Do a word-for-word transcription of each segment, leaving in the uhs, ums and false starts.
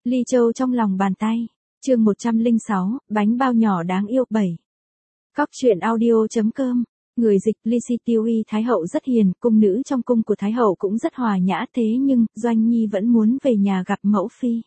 Ly Châu trong lòng bàn tay. Chương một trăm lẻ sáu, bánh bao nhỏ đáng yêu bảy. Cóc truyện audio chấm com. Người dịch Ly Si Tiêu Y Thái hậu rất hiền, cung nữ trong cung của Thái hậu cũng rất hòa nhã, thế nhưng Doanh Nhi vẫn muốn về nhà gặp mẫu phi.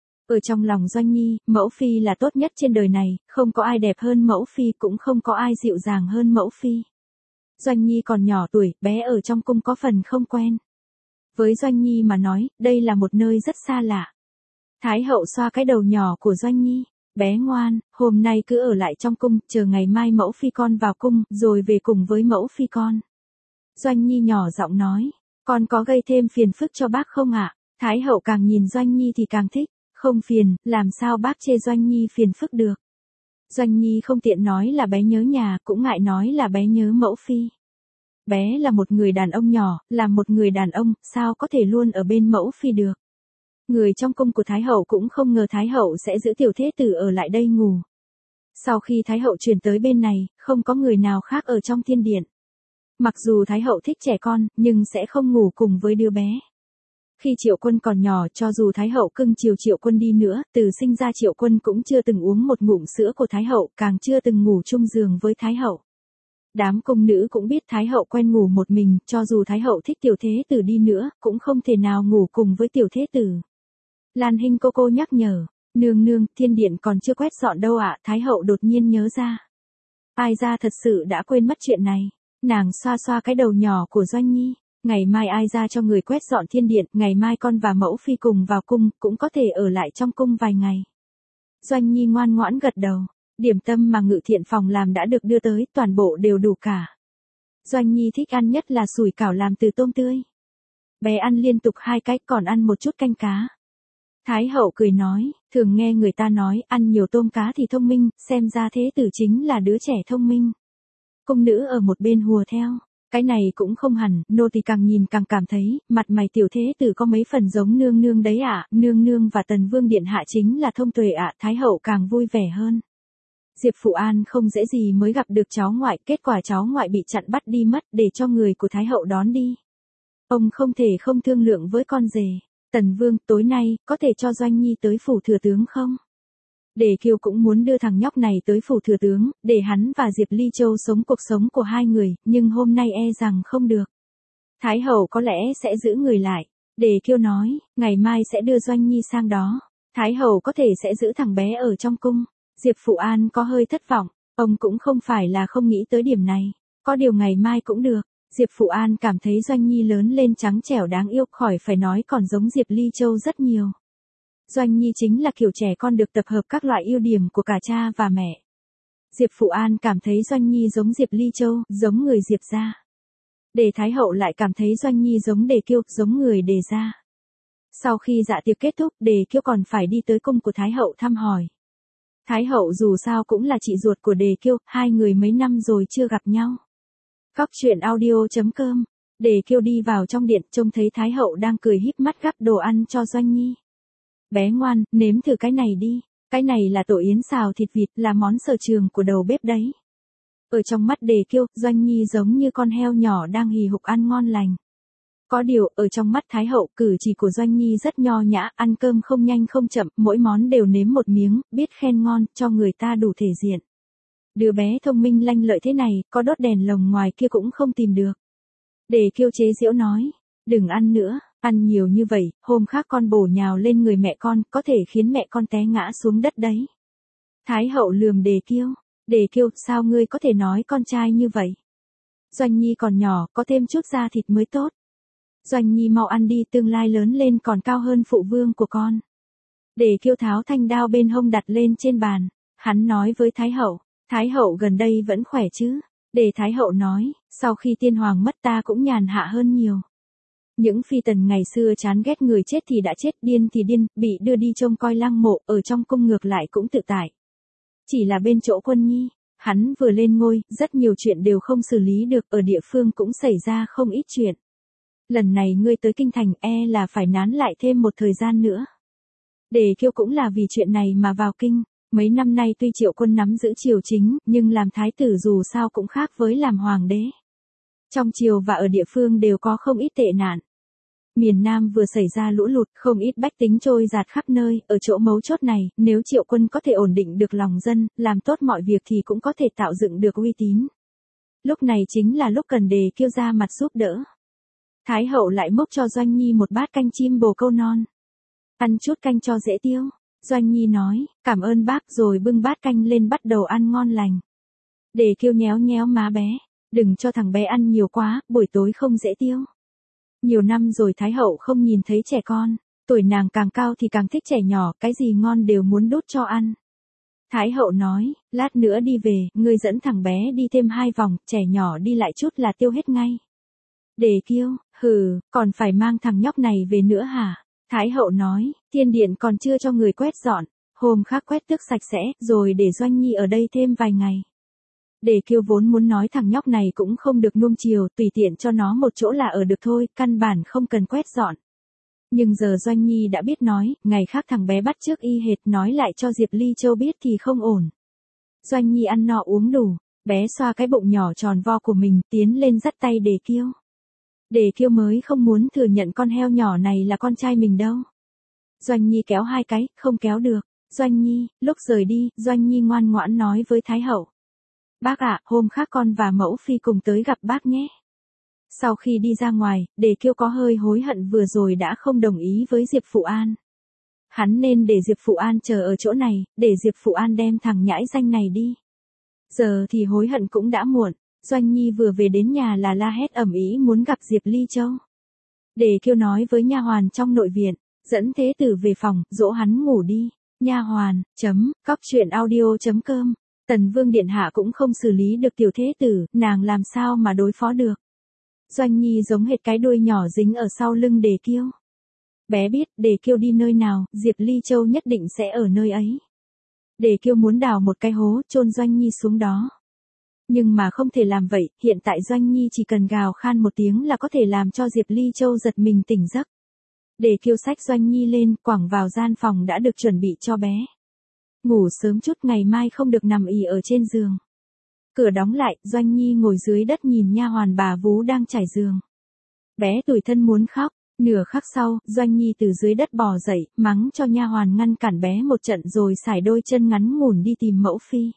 Ở trong lòng Doanh Nhi, mẫu phi là tốt nhất trên đời này, không có ai đẹp hơn mẫu phi, cũng không có ai dịu dàng hơn mẫu phi. Doanh Nhi còn nhỏ tuổi, bé ở trong cung có phần không quen. Với Doanh Nhi mà nói, đây là một nơi rất xa lạ. Thái hậu xoa cái đầu nhỏ của Doanh Nhi. Bé ngoan, hôm nay cứ ở lại trong cung, chờ ngày mai mẫu phi con vào cung, rồi về cùng với mẫu phi con. Doanh Nhi nhỏ giọng nói, con có gây thêm phiền phức cho bác không ạ? Thái hậu càng nhìn Doanh Nhi thì càng thích, không phiền, làm sao bác chê Doanh Nhi phiền phức được. Doanh Nhi không tiện nói là bé nhớ nhà, cũng ngại nói là bé nhớ mẫu phi. Bé là một người đàn ông nhỏ, là một người đàn ông, sao có thể luôn ở bên mẫu phi được. Người trong cung của Thái hậu cũng không ngờ Thái hậu sẽ giữ tiểu thế tử ở lại đây ngủ. Sau khi Thái hậu chuyển tới bên này, không có người nào khác ở trong thiên điện. Mặc dù Thái hậu thích trẻ con, nhưng sẽ không ngủ cùng với đứa bé. Khi Triệu Quân còn nhỏ, cho dù Thái hậu cưng chiều Triệu Quân đi nữa, từ sinh ra Triệu Quân cũng chưa từng uống một ngụm sữa của Thái hậu, càng chưa từng ngủ chung giường với Thái hậu. Đám cung nữ cũng biết Thái hậu quen ngủ một mình, cho dù Thái hậu thích tiểu thế tử đi nữa, cũng không thể nào ngủ cùng với tiểu thế tử. Lan Hinh cô cô nhắc nhở, nương nương, thiên điện còn chưa quét dọn đâu ạ. Thái hậu đột nhiên nhớ ra. Ai ra thật sự đã quên mất chuyện này. Nàng xoa xoa cái đầu nhỏ của Doanh Nhi. Ngày mai ai ra cho người quét dọn thiên điện, ngày mai con và mẫu phi cùng vào cung, cũng có thể ở lại trong cung vài ngày. Doanh Nhi ngoan ngoãn gật đầu. Điểm tâm mà Ngự Thiện phòng làm đã được đưa tới, toàn bộ đều đủ cả. Doanh Nhi thích ăn nhất là sủi cảo làm từ tôm tươi. Bé ăn liên tục hai cái, còn ăn một chút canh cá. Thái hậu cười nói, thường nghe người ta nói, ăn nhiều tôm cá thì thông minh, xem ra thế tử chính là đứa trẻ thông minh. Cung nữ ở một bên hùa theo, cái này cũng không hẳn, nô tỳ càng nhìn càng cảm thấy, mặt mày tiểu thế tử có mấy phần giống nương nương đấy ạ, nương nương và Tần Vương điện hạ chính là thông tuệ ạ. Thái hậu càng vui vẻ hơn. Diệp Phụ An không dễ gì mới gặp được cháu ngoại, kết quả cháu ngoại bị chặn bắt đi mất, để cho người của Thái hậu đón đi. Ông không thể không thương lượng với con rể. Tần Vương, tối nay, có thể cho Doanh Nhi tới phủ thừa tướng không? Để Kiều cũng muốn đưa thằng nhóc này tới phủ thừa tướng, để hắn và Diệp Ly Châu sống cuộc sống của hai người, nhưng hôm nay e rằng không được. Thái hậu có lẽ sẽ giữ người lại. Để Kiều nói, ngày mai sẽ đưa Doanh Nhi sang đó. Thái hậu có thể sẽ giữ thằng bé ở trong cung. Diệp Phụ An có hơi thất vọng, ông cũng không phải là không nghĩ tới điểm này. Có điều ngày mai cũng được. Diệp Phụ An cảm thấy Doanh Nhi lớn lên trắng trẻo đáng yêu, khỏi phải nói còn giống Diệp Ly Châu rất nhiều. Doanh Nhi chính là kiểu trẻ con được tập hợp các loại ưu điểm của cả cha và mẹ. Diệp Phụ An cảm thấy Doanh Nhi giống Diệp Ly Châu, giống người Diệp gia. Đề Thái hậu lại cảm thấy Doanh Nhi giống Đề Kiêu, giống người Đề gia. Sau khi dạ tiệc kết thúc, Đề Kiêu còn phải đi tới cung của Thái hậu thăm hỏi. Thái hậu dù sao cũng là chị ruột của Đề Kiêu, hai người mấy năm rồi chưa gặp nhau. Cóc truyện audio chấm com. Đề Kiêu đi vào trong điện, trông thấy Thái hậu đang cười híp mắt gắp đồ ăn cho Doanh Nhi. Bé ngoan, nếm thử cái này đi. Cái này là tổ yến xào thịt vịt, là món sở trường của đầu bếp đấy. Ở trong mắt Đề Kiêu, Doanh Nhi giống như con heo nhỏ đang hì hục ăn ngon lành. Có điều, ở trong mắt Thái hậu, cử chỉ của Doanh Nhi rất nho nhã, ăn cơm không nhanh không chậm, mỗi món đều nếm một miếng, biết khen ngon, cho người ta đủ thể diện. Đứa bé thông minh lanh lợi thế này, có đốt đèn lồng ngoài kia cũng không tìm được. Đề Kiêu chế giễu nói, đừng ăn nữa, ăn nhiều như vậy, hôm khác con bổ nhào lên người mẹ con, có thể khiến mẹ con té ngã xuống đất đấy. Thái hậu lườm Đề Kiêu, Đề Kiêu, sao ngươi có thể nói con trai như vậy? Doanh Nhi còn nhỏ, có thêm chút da thịt mới tốt. Doanh Nhi mau ăn đi, tương lai lớn lên còn cao hơn phụ vương của con. Đề Kiêu tháo thanh đao bên hông đặt lên trên bàn, hắn nói với Thái hậu. Thái hậu gần đây vẫn khỏe chứ? Đề Thái hậu nói, sau khi tiên hoàng mất ta cũng nhàn hạ hơn nhiều. Những phi tần ngày xưa chán ghét người chết thì đã chết, điên thì điên, bị đưa đi trông coi lăng mộ, ở trong cung ngược lại cũng tự tại. Chỉ là bên chỗ Quân Nhi, hắn vừa lên ngôi, rất nhiều chuyện đều không xử lý được, ở địa phương cũng xảy ra không ít chuyện. Lần này ngươi tới kinh thành e là phải nán lại thêm một thời gian nữa. Đề Kiêu cũng là vì chuyện này mà vào kinh. Mấy năm nay tuy Triệu Quân nắm giữ triều chính, nhưng làm thái tử dù sao cũng khác với làm hoàng đế. Trong triều và ở địa phương đều có không ít tệ nạn. Miền Nam vừa xảy ra lũ lụt, không ít bách tính trôi dạt khắp nơi, ở chỗ mấu chốt này, nếu Triệu Quân có thể ổn định được lòng dân, làm tốt mọi việc thì cũng có thể tạo dựng được uy tín. Lúc này chính là lúc cần Đề Kiêu ra mặt giúp đỡ. Thái hậu lại múc cho Doanh Nhi một bát canh chim bồ câu non. Ăn chút canh cho dễ tiêu. Doanh Nhi nói, cảm ơn bác, rồi bưng bát canh lên bắt đầu ăn ngon lành. Đề Kiêu nhéo nhéo má bé, đừng cho thằng bé ăn nhiều quá, buổi tối không dễ tiêu. Nhiều năm rồi Thái hậu không nhìn thấy trẻ con, tuổi nàng càng cao thì càng thích trẻ nhỏ, cái gì ngon đều muốn đút cho ăn. Thái hậu nói, lát nữa đi về, ngươi dẫn thằng bé đi thêm hai vòng, trẻ nhỏ đi lại chút là tiêu hết ngay. Đề Kiêu, hừ, còn phải mang thằng nhóc này về nữa hả? Thái hậu nói, thiên điện còn chưa cho người quét dọn, hôm khác quét tước sạch sẽ, rồi để Doanh Nhi ở đây thêm vài ngày. Đề Kiêu vốn muốn nói thằng nhóc này cũng không được nuông chiều, tùy tiện cho nó một chỗ là ở được thôi, căn bản không cần quét dọn. Nhưng giờ Doanh Nhi đã biết nói, ngày khác thằng bé bắt chước y hệt, nói lại cho Diệp Ly Châu biết thì không ổn. Doanh Nhi ăn no uống đủ, bé xoa cái bụng nhỏ tròn vo của mình, tiến lên dắt tay Đề Kiêu. Đề Kiêu mới không muốn thừa nhận con heo nhỏ này là con trai mình đâu. Doanh Nhi kéo hai cái, không kéo được. Doanh Nhi, lúc rời đi, Doanh Nhi ngoan ngoãn nói với Thái hậu. Bác ạ, hôm khác con và mẫu phi cùng tới gặp bác nhé. Sau khi đi ra ngoài, Đề Kiêu có hơi hối hận vừa rồi đã không đồng ý với Diệp Phụ An. Hắn nên để Diệp Phụ An chờ ở chỗ này, để Diệp Phụ An đem thằng nhãi danh này đi. Giờ thì hối hận cũng đã muộn. Doanh Nhi vừa về đến nhà là la hét ầm ĩ muốn gặp Diệp Ly Châu. Đề Kiêu nói với nha hoàn trong nội viện, dẫn Thế Tử về phòng, dỗ hắn ngủ đi. Nha hoàn, chấm, cóc truyện audio chấm com. Tần Vương điện hạ cũng không xử lý được tiểu Thế Tử, nàng làm sao mà đối phó được. Doanh Nhi giống hệt cái đuôi nhỏ dính ở sau lưng Đề Kiêu. Bé biết, Đề Kiêu đi nơi nào, Diệp Ly Châu nhất định sẽ ở nơi ấy. Đề Kiêu muốn đào một cái hố, chôn Doanh Nhi xuống đó. Nhưng mà không thể làm vậy, hiện tại Doanh Nhi chỉ cần gào khan một tiếng là có thể làm cho Diệp Ly Châu giật mình tỉnh giấc. Đề Kiêu xách Doanh Nhi lên, quẳng vào gian phòng đã được chuẩn bị cho bé. Ngủ sớm chút, ngày mai không được nằm ì ở trên giường. Cửa đóng lại, Doanh Nhi ngồi dưới đất nhìn nha hoàn bà vú đang trải giường. Bé tủi thân muốn khóc, nửa khắc sau, Doanh Nhi từ dưới đất bò dậy, mắng cho nha hoàn ngăn cản bé một trận rồi sải đôi chân ngắn ngủn đi tìm mẫu phi.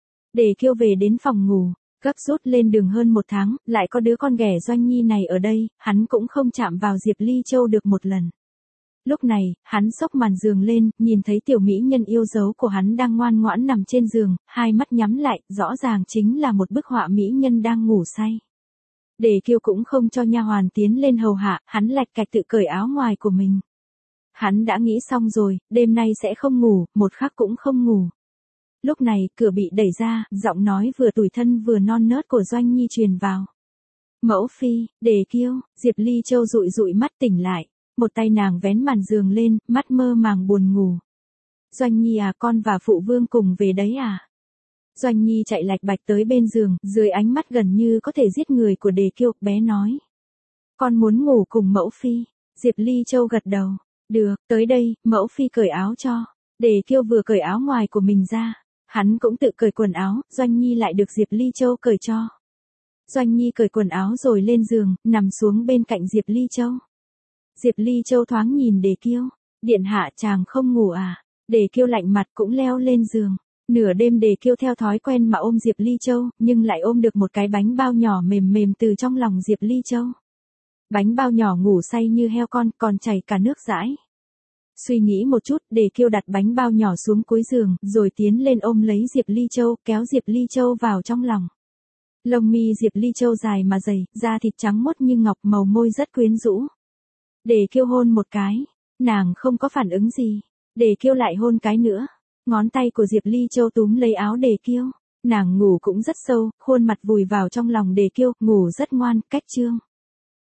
Đề Kiêu về đến phòng ngủ, gấp rút lên đường hơn một tháng, lại có đứa con ghẻ Doanh Nhi này ở đây, hắn cũng không chạm vào Diệp Ly Châu được một lần. Lúc này, hắn xốc màn giường lên, nhìn thấy tiểu mỹ nhân yêu dấu của hắn đang ngoan ngoãn nằm trên giường, hai mắt nhắm lại, rõ ràng chính là một bức họa mỹ nhân đang ngủ say. Đề Kiêu cũng không cho nha hoàn tiến lên hầu hạ, hắn lạch cạch tự cởi áo ngoài của mình. Hắn đã nghĩ xong rồi, đêm nay sẽ không ngủ, một khắc cũng không ngủ. Lúc này, cửa bị đẩy ra, giọng nói vừa tủi thân vừa non nớt của Doanh Nhi truyền vào. Mẫu phi, Đề Kiêu, Diệp Ly Châu dụi dụi mắt tỉnh lại. Một tay nàng vén màn giường lên, mắt mơ màng buồn ngủ. Doanh Nhi à, con và phụ vương cùng về đấy à? Doanh Nhi chạy lạch bạch tới bên giường, dưới ánh mắt gần như có thể giết người của Đề Kiêu, bé nói. Con muốn ngủ cùng mẫu phi. Diệp Ly Châu gật đầu. Được, tới đây, mẫu phi cởi áo cho. Đề Kiêu vừa cởi áo ngoài của mình ra. Hắn cũng tự cởi quần áo, Doanh Nhi lại được Diệp Ly Châu cởi cho. Doanh Nhi cởi quần áo rồi lên giường, nằm xuống bên cạnh Diệp Ly Châu. Diệp Ly Châu thoáng nhìn Đề Kiêu. Điện hạ, chàng không ngủ à? Đề Kiêu lạnh mặt cũng leo lên giường. Nửa đêm Đề Kiêu theo thói quen mà ôm Diệp Ly Châu, nhưng lại ôm được một cái bánh bao nhỏ mềm mềm từ trong lòng Diệp Ly Châu. Bánh bao nhỏ ngủ say như heo con, còn chảy cả nước dãi. Suy nghĩ một chút, Đề Kiêu đặt bánh bao nhỏ xuống cuối giường, rồi tiến lên ôm lấy Diệp Ly Châu, kéo Diệp Ly Châu vào trong lòng. Lông mi Diệp Ly Châu dài mà dày, da thịt trắng muốt như ngọc, màu môi rất quyến rũ. Đề Kiêu hôn một cái, nàng không có phản ứng gì. Đề Kiêu lại hôn cái nữa. Ngón tay của Diệp Ly Châu túm lấy áo Đề Kiêu. Nàng ngủ cũng rất sâu, khuôn mặt vùi vào trong lòng Đề Kiêu, ngủ rất ngoan, cách chương.